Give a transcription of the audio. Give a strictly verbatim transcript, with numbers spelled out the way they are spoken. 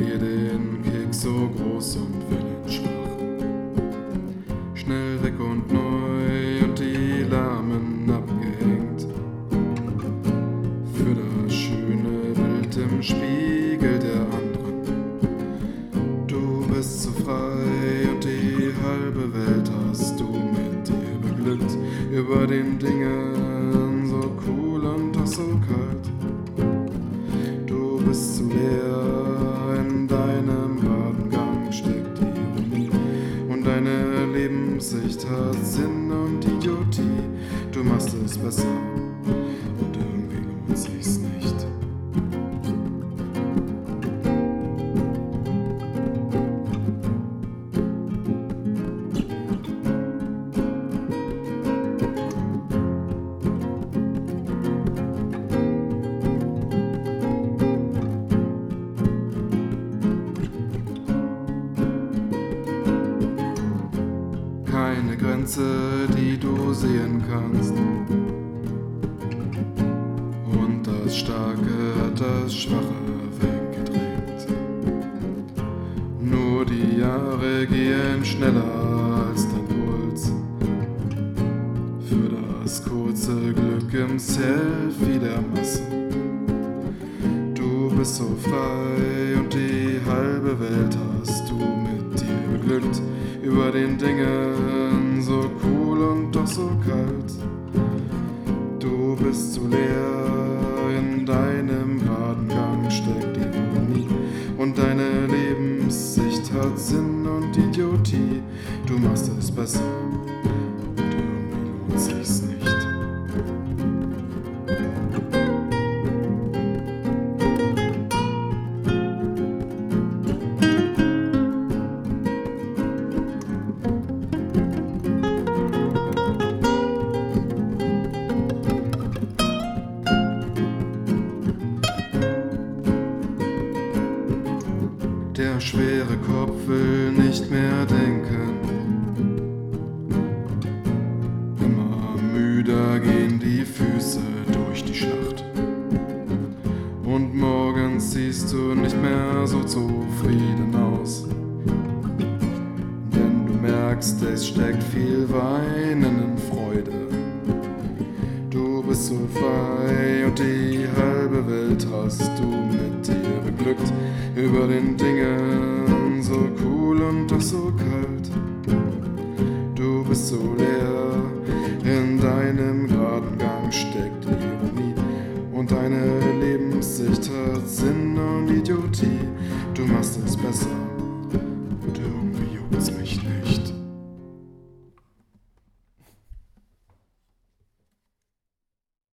dir den Keks so groß und willensschwach. Schnell weg und neu und die Lahmen abgehängt. Für das schöne Bild im Spiegel der anderen. Du bist so frei und die halbe Welt hast du mit dir beglückt. Über den Dingen so cool und doch so kalt. Du bist so leer, in deinem Wadengang steckt Ironie. Und deine Lebenssicht hat Sinn und Idiotie. Du machst es besser und irgendwie lohnt sich's nicht. Keine Grenze, die du sehen kannst. Und das Starke hat das Schwache weggedrängt. Nur die Jahre gehen schneller als dein Puls. Für das kurze Glück im Selfie der Masse. Du bist so frei und die halbe Welt hast du mit dir beglückt. Über den Dingen so cool und doch so kalt. Du bist so leer, in deinem geraden Gang steckt Ironie. Und deine Lebenssicht hat Sinn und Idiotie. Du machst es besser und irgendwie lohnt sich's nicht. Der schwere Kopf will nicht mehr denken. Immer müder gehen die Füße durch die Schlacht. Und morgens siehst du nicht mehr so zufrieden aus. Denn du merkst, es steckt viel Weinen in Freude. Du bist so frei und die halbe Welt hast du mit dir beglückt. Über den Dingen so cool und doch so kalt. Du bist so leer, in deinem geraden Gang steckt Ironie. Und deine Lebenssicht hat Sinn und Idiotie. Du machst es besser